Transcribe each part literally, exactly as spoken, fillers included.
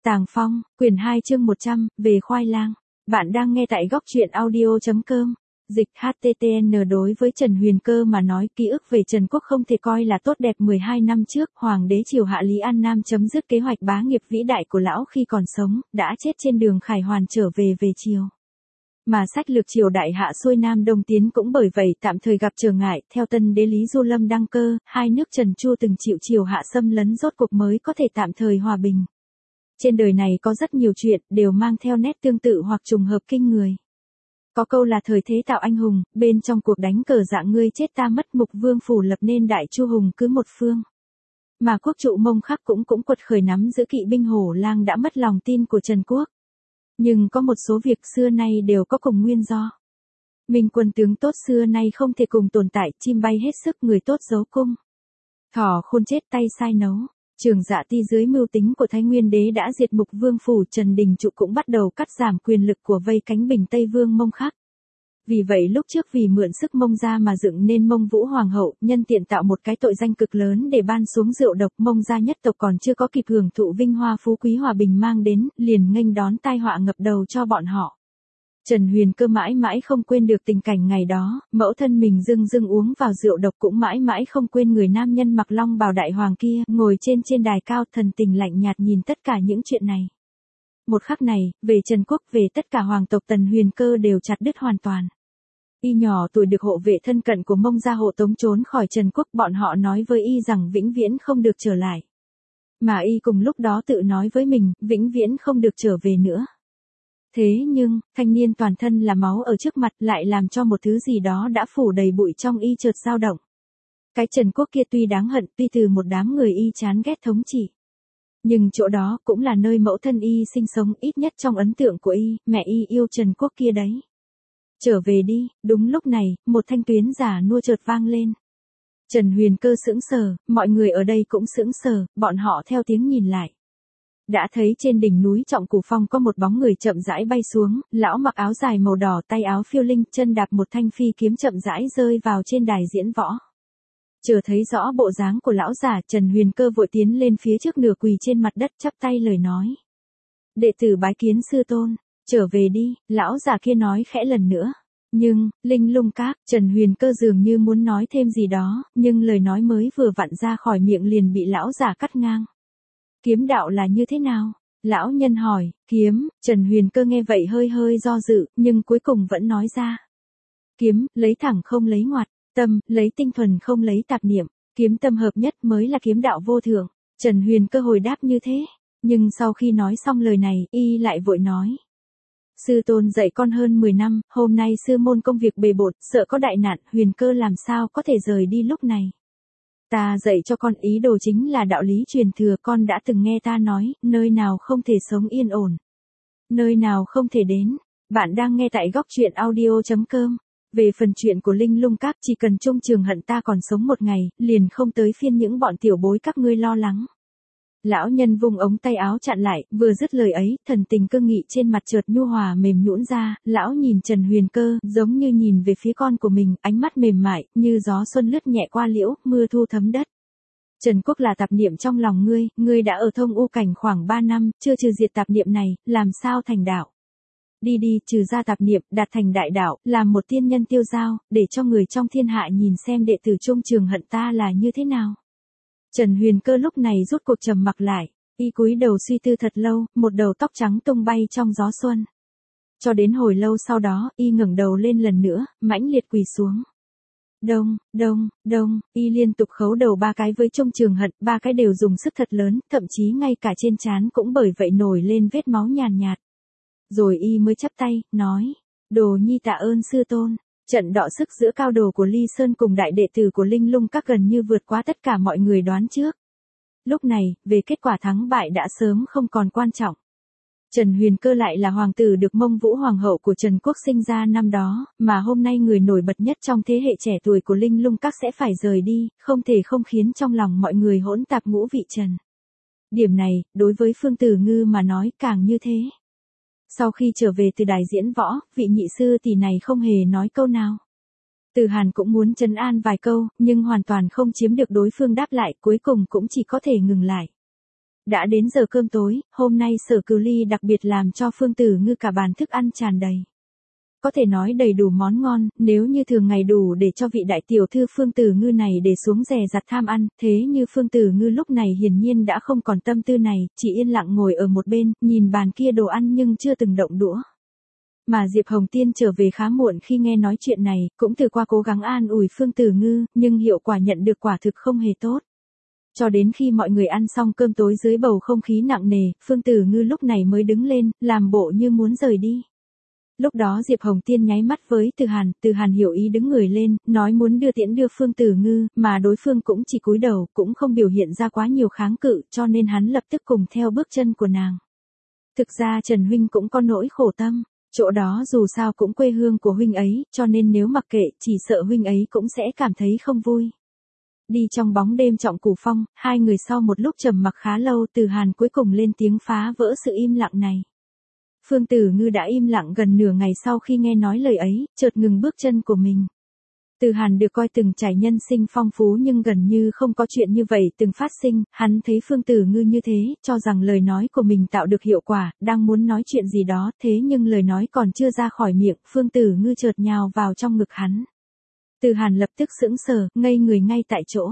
Tàng Phong, quyển hai chương một trăm, về khoai lang. Bạn đang nghe tại góc truyện audio.com. Dịch hát tê tê en đối với Trần Huyền Cơ mà nói, ký ức về Trần Quốc không thể coi là tốt đẹp. mười hai năm trước, Hoàng đế triều hạ Lý An Nam chấm dứt kế hoạch bá nghiệp vĩ đại của lão khi còn sống, đã chết trên đường khải hoàn trở về về triều. Mà sách lược triều đại hạ xuôi Nam Đông tiến cũng bởi vậy tạm thời gặp trở ngại. Theo tân đế Lý Du Lâm đăng cơ, hai nước Trần Chu từng chịu triều hạ xâm lấn rốt cuộc mới có thể tạm thời hòa bình. Trên đời này có rất nhiều chuyện, đều mang theo nét tương tự hoặc trùng hợp kinh người. Có câu là thời thế tạo anh hùng, bên trong cuộc đánh cờ dạng ngươi chết ta mất, Mục Vương phủ lập nên đại chu hùng cứ một phương. Mà quốc trụ Mông Khắc cũng cũng quật khởi nắm giữ kỵ binh hổ lang đã mất lòng tin của Trần Quốc. Nhưng có một số việc xưa nay đều có cùng nguyên do. Minh quân tướng tốt xưa nay không thể cùng tồn tại, chim bay hết sức người tốt giấu cung. Thỏ khôn chết tay sai nấu. Trường Dạ Ti dưới mưu tính của Thái Nguyên đế đã diệt Mục Vương phủ, Trần Đình Trụ cũng bắt đầu cắt giảm quyền lực của vây cánh Bình Tây Vương Mông Khắc. Vì vậy lúc trước vì mượn sức Mông gia mà dựng nên Mông Vũ Hoàng hậu, nhân tiện tạo một cái tội danh cực lớn để ban xuống rượu độc. Mông gia nhất tộc còn chưa có kịp hưởng thụ vinh hoa phú quý hòa bình mang đến, liền nghênh đón tai họa ngập đầu cho bọn họ. Trần Huyền Cơ mãi mãi không quên được tình cảnh ngày đó, mẫu thân mình dưng dưng uống vào rượu độc, cũng mãi mãi không quên người nam nhân mặc long bào đại hoàng kia, ngồi trên trên đài cao thần tình lạnh nhạt nhìn tất cả những chuyện này. Một khắc này, về Trần Quốc, về tất cả hoàng tộc Tần Huyền Cơ đều chặt đứt hoàn toàn. Y nhỏ tuổi được hộ vệ thân cận của Mông gia hộ tống trốn khỏi Trần Quốc, bọn họ nói với y rằng vĩnh viễn không được trở lại. Mà y cùng lúc đó tự nói với mình, vĩnh viễn không được trở về nữa. Thế nhưng, thanh niên toàn thân là máu ở trước mặt lại làm cho một thứ gì đó đã phủ đầy bụi trong y chợt dao động. Cái Trần Quốc kia tuy đáng hận, tuy từ một đám người y chán ghét thống trị. Nhưng chỗ đó cũng là nơi mẫu thân y sinh sống, ít nhất trong ấn tượng của y, mẹ y yêu Trần Quốc kia đấy. Trở về đi. Đúng lúc này, một thanh tuyến giả nua chợt vang lên. Trần Huyền Cơ sững sờ, mọi người ở đây cũng sững sờ, bọn họ theo tiếng nhìn lại. Đã thấy trên đỉnh núi Trọng Cửu Phong có một bóng người chậm rãi bay xuống, lão mặc áo dài màu đỏ, tay áo phiêu linh, chân đạp một thanh phi kiếm chậm rãi rơi vào trên đài diễn võ. Chờ thấy rõ bộ dáng của lão giả, Trần Huyền Cơ vội tiến lên phía trước, nửa quỳ trên mặt đất chắp tay lời nói. Đệ tử bái kiến sư tôn. Trở về đi, lão giả kia nói khẽ lần nữa. Nhưng, Linh Lung Các, Trần Huyền Cơ dường như muốn nói thêm gì đó, nhưng lời nói mới vừa vặn ra khỏi miệng liền bị lão giả cắt ngang. Kiếm đạo là như thế nào? Lão nhân hỏi. Kiếm. Trần Huyền Cơ nghe vậy hơi hơi do dự, nhưng cuối cùng vẫn nói ra. Kiếm, lấy thẳng không lấy ngoặt. Tâm, lấy tinh thuần không lấy tạp niệm. Kiếm tâm hợp nhất mới là kiếm đạo vô thượng. Trần Huyền Cơ hồi đáp như thế. Nhưng sau khi nói xong lời này, y lại vội nói. Sư tôn dạy con hơn mười năm, hôm nay sư môn công việc bề bộn, sợ có đại nạn, Huyền Cơ làm sao có thể rời đi lúc này. Ta dạy cho con ý đồ chính là đạo lý truyền thừa, con đã từng nghe ta nói, nơi nào không thể sống yên ổn. Nơi nào không thể đến. Bạn đang nghe tại góc truyện audio.com. Về phần chuyện của Linh Lung Các, chỉ cần Trung Trường Hận ta còn sống một ngày, liền không tới phiên những bọn tiểu bối các ngươi lo lắng. Lão nhân vung ống tay áo chặn lại, vừa dứt lời ấy, thần tình cương nghị trên mặt chợt nhu hòa mềm nhũn ra, lão nhìn Trần Huyền Cơ, giống như nhìn về phía con của mình, ánh mắt mềm mại, như gió xuân lướt nhẹ qua liễu, mưa thu thấm đất. Trần Quốc là tạp niệm trong lòng ngươi, ngươi đã ở thông u cảnh khoảng ba năm, chưa trừ diệt tạp niệm này, làm sao thành đạo? Đi đi, trừ ra tạp niệm, đạt thành đại đạo, làm một tiên nhân tiêu giao, để cho người trong thiên hạ nhìn xem đệ tử Trung Trường Hận ta là như thế nào. Trần Huyền Cơ lúc này rút cuộc trầm mặc lại, y cúi đầu suy tư thật lâu, một đầu tóc trắng tung bay trong gió xuân. Cho đến hồi lâu sau đó, y ngẩng đầu lên lần nữa, mãnh liệt quỳ xuống. Đông, đông, đông, y liên tục khấu đầu ba cái với Trung Trường Hận, ba cái đều dùng sức thật lớn, thậm chí ngay cả trên trán cũng bởi vậy nổi lên vết máu nhàn nhạt. Rồi y mới chắp tay, nói, Đồ nhi tạ ơn sư tôn. Trận đọ sức giữa cao đồ của Ly Sơn cùng đại đệ tử của Linh Lung Các gần như vượt quá tất cả mọi người đoán trước. Lúc này, về kết quả thắng bại đã sớm không còn quan trọng. Trần Huyền Cơ lại là hoàng tử được Mông Vũ Hoàng hậu của Trần Quốc sinh ra năm đó, mà hôm nay người nổi bật nhất trong thế hệ trẻ tuổi của Linh Lung Các sẽ phải rời đi, không thể không khiến trong lòng mọi người hỗn tạp ngũ vị trần. Điểm này, đối với Phương Tử Ngư mà nói càng như thế. Sau khi trở về từ đài diễn võ, vị nhị sư tỷ này không hề nói câu nào. Từ Hàn cũng muốn trấn an vài câu, nhưng hoàn toàn không chiếm được đối phương đáp lại, cuối cùng cũng chỉ có thể ngừng lại. Đã đến giờ cơm tối, hôm nay Sở Cửu Ly đặc biệt làm cho Phương Tử Ngư cả bàn thức ăn tràn đầy. Có thể nói đầy đủ món ngon, nếu như thường ngày đủ để cho vị đại tiểu thư Phương Tử Ngư này để xuống dè dặt tham ăn, thế như Phương Tử Ngư lúc này hiển nhiên đã không còn tâm tư này, chỉ yên lặng ngồi ở một bên, nhìn bàn kia đồ ăn nhưng chưa từng động đũa. Mà Diệp Hồng Tiên trở về khá muộn khi nghe nói chuyện này, cũng từ qua cố gắng an ủi Phương Tử Ngư, nhưng hiệu quả nhận được quả thực không hề tốt. Cho đến khi mọi người ăn xong cơm tối dưới bầu không khí nặng nề, Phương Tử Ngư lúc này mới đứng lên, làm bộ như muốn rời đi. Lúc đó Diệp Hồng Tiên nháy mắt với Từ Hàn, Từ Hàn hiểu ý đứng người lên, nói muốn đưa tiễn đưa Phương Tử Ngư, mà đối phương cũng chỉ cúi đầu, cũng không biểu hiện ra quá nhiều kháng cự, cho nên hắn lập tức cùng theo bước chân của nàng. Thực ra Trần Huynh cũng có nỗi khổ tâm, chỗ đó dù sao cũng quê hương của Huynh ấy, cho nên nếu mặc kệ, chỉ sợ Huynh ấy cũng sẽ cảm thấy không vui. Đi trong bóng đêm Trọng Cửu Phong, hai người sau một lúc trầm mặc khá lâu, Từ Hàn cuối cùng lên tiếng phá vỡ sự im lặng này. Phương Tử Ngư đã im lặng gần nửa ngày sau khi nghe nói lời ấy, chợt ngừng bước chân của mình. Từ Hàn được coi từng trải nhân sinh phong phú nhưng gần như không có chuyện như vậy từng phát sinh, hắn thấy Phương Tử Ngư như thế, cho rằng lời nói của mình tạo được hiệu quả, đang muốn nói chuyện gì đó, thế nhưng lời nói còn chưa ra khỏi miệng, Phương Tử Ngư chợt nhào vào trong ngực hắn. Từ Hàn lập tức sững sờ, ngây người ngay tại chỗ.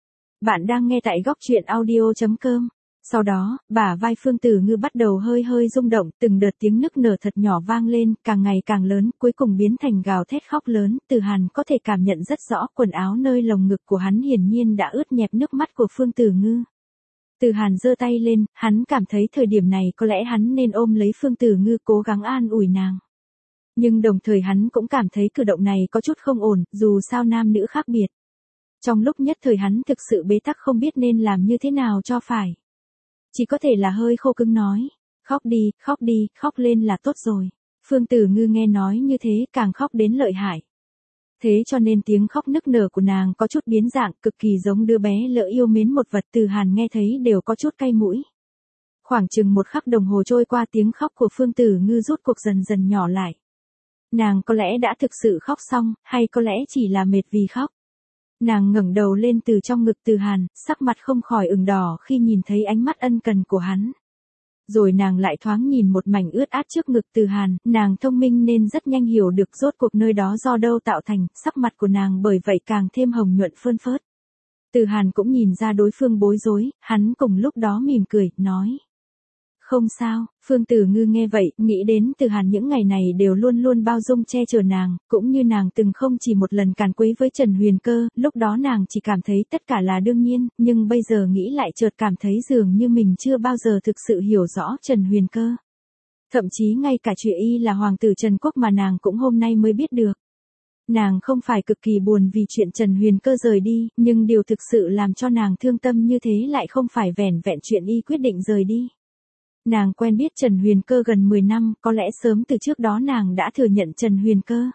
Bạn đang nghe tại góc truyện audio chấm com. Sau đó, bả vai Phương Tử Ngư bắt đầu hơi hơi rung động, từng đợt tiếng nức nở thật nhỏ vang lên, càng ngày càng lớn, cuối cùng biến thành gào thét khóc lớn. Từ Hàn có thể cảm nhận rất rõ quần áo nơi lồng ngực của hắn hiển nhiên đã ướt nhẹp nước mắt của Phương Tử Ngư. Từ Hàn giơ tay lên, hắn cảm thấy thời điểm này có lẽ hắn nên ôm lấy Phương Tử Ngư cố gắng an ủi nàng. Nhưng đồng thời hắn cũng cảm thấy cử động này có chút không ổn, dù sao nam nữ khác biệt. Trong lúc nhất thời hắn thực sự bế tắc không biết nên làm như thế nào cho phải. Chỉ có thể là hơi khô cứng nói, khóc đi, khóc đi, khóc lên là tốt rồi. Phương Tử Ngư nghe nói như thế càng khóc đến lợi hại. Thế cho nên tiếng khóc nức nở của nàng có chút biến dạng, cực kỳ giống đứa bé lỡ yêu mến một vật. Từ Hàn nghe thấy đều có chút cay mũi. Khoảng chừng một khắc đồng hồ trôi qua, tiếng khóc của Phương Tử Ngư rút cuộc dần dần nhỏ lại. Nàng có lẽ đã thực sự khóc xong, hay có lẽ chỉ là mệt vì khóc. Nàng ngẩng đầu lên từ trong ngực Từ Hàn, sắc mặt không khỏi ửng đỏ khi nhìn thấy ánh mắt ân cần của hắn. Rồi nàng lại thoáng nhìn một mảnh ướt át trước ngực Từ Hàn, nàng thông minh nên rất nhanh hiểu được rốt cuộc nơi đó do đâu tạo thành, sắc mặt của nàng bởi vậy càng thêm hồng nhuận phơn phớt. Từ Hàn cũng nhìn ra đối phương bối rối, hắn cùng lúc đó mỉm cười, nói. Không sao. Phương Tử Ngư nghe vậy, nghĩ đến Từ Hàn những ngày này đều luôn luôn bao dung che chở nàng, cũng như nàng từng không chỉ một lần càn quấy với Trần Huyền Cơ, lúc đó nàng chỉ cảm thấy tất cả là đương nhiên, nhưng bây giờ nghĩ lại chợt cảm thấy dường như mình chưa bao giờ thực sự hiểu rõ Trần Huyền Cơ. Thậm chí ngay cả chuyện y là hoàng tử Trần Quốc mà nàng cũng hôm nay mới biết được. Nàng không phải cực kỳ buồn vì chuyện Trần Huyền Cơ rời đi, nhưng điều thực sự làm cho nàng thương tâm như thế lại không phải vẻn vẹn chuyện y quyết định rời đi. Nàng quen biết Trần Huyền Cơ gần mười năm, có lẽ sớm từ trước đó nàng đã thừa nhận Trần Huyền Cơ.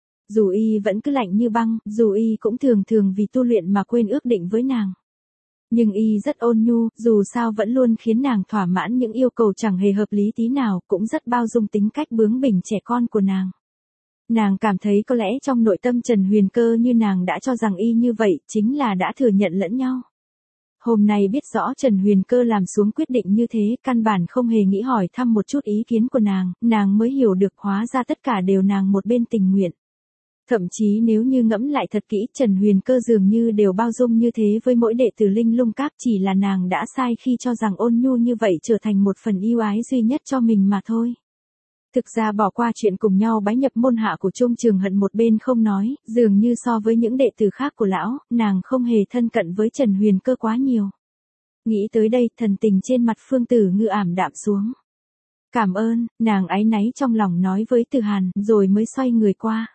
Dù y vẫn cứ lạnh như băng, dù y cũng thường thường vì tu luyện mà quên ước định với nàng. Nhưng y rất ôn nhu, dù sao vẫn luôn khiến nàng thỏa mãn những yêu cầu chẳng hề hợp lý tí nào, cũng rất bao dung tính cách bướng bỉnh trẻ con của nàng. Nàng cảm thấy có lẽ trong nội tâm Trần Huyền Cơ như nàng đã cho rằng y như vậy, chính là đã thừa nhận lẫn nhau. Hôm nay biết rõ Trần Huyền Cơ làm xuống quyết định như thế, căn bản không hề nghĩ hỏi thăm một chút ý kiến của nàng, nàng mới hiểu được hóa ra tất cả đều nàng một bên tình nguyện. Thậm chí nếu như ngẫm lại thật kỹ, Trần Huyền Cơ dường như đều bao dung như thế với mỗi đệ tử Linh Lung Các, chỉ là nàng đã sai khi cho rằng ôn nhu như vậy trở thành một phần yêu ái duy nhất cho mình mà thôi. Thực ra bỏ qua chuyện cùng nhau bái nhập môn hạ của Trung Trường Hận một bên không nói, dường như so với những đệ tử khác của lão, nàng không hề thân cận với Trần Huyền Cơ quá nhiều. Nghĩ tới đây, thần tình trên mặt Phương Tử Ngư ảm đạm xuống. Cảm ơn, nàng áy náy trong lòng nói với Từ Hàn, rồi mới xoay người qua.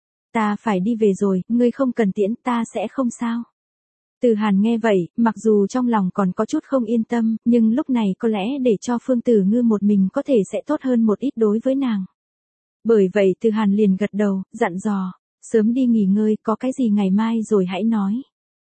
Ta phải đi về rồi, ngươi không cần tiễn, ta sẽ không sao. Từ Hàn nghe vậy, mặc dù trong lòng còn có chút không yên tâm, nhưng lúc này có lẽ để cho Phương Tử Ngư một mình có thể sẽ tốt hơn một ít đối với nàng. Bởi vậy Từ Hàn liền gật đầu, dặn dò, sớm đi nghỉ ngơi, có cái gì ngày mai rồi hãy nói.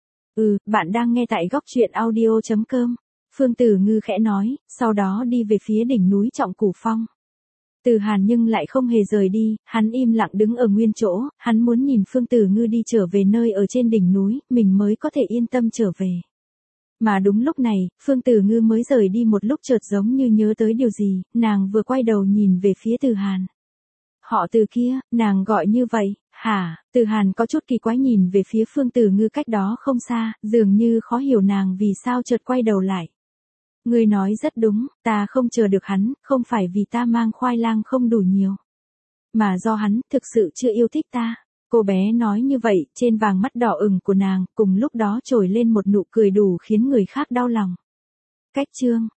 Ừ, bạn đang nghe tại góc truyện audio chấm com. Phương Tử Ngư khẽ nói, sau đó đi về phía đỉnh núi Trọng Cửu Phong. Từ Hàn nhưng lại không hề rời đi, hắn im lặng đứng ở nguyên chỗ, hắn muốn nhìn Phương Tử Ngư đi trở về nơi ở trên đỉnh núi, mình mới có thể yên tâm trở về. Mà đúng lúc này, Phương Tử Ngư mới rời đi một lúc chợt giống như nhớ tới điều gì, nàng vừa quay đầu nhìn về phía Từ Hàn. Họ Từ kia, nàng gọi như vậy, hả? Từ Hàn có chút kỳ quái nhìn về phía Phương Tử Ngư cách đó không xa, dường như khó hiểu nàng vì sao chợt quay đầu lại. Ngươi nói rất đúng, ta không chờ được hắn, không phải vì ta mang khoai lang không đủ nhiều. Mà do hắn thực sự chưa yêu thích ta. Cô bé nói như vậy, trên vàng mắt đỏ ửng của nàng, cùng lúc đó trồi lên một nụ cười đủ khiến người khác đau lòng. Cách chương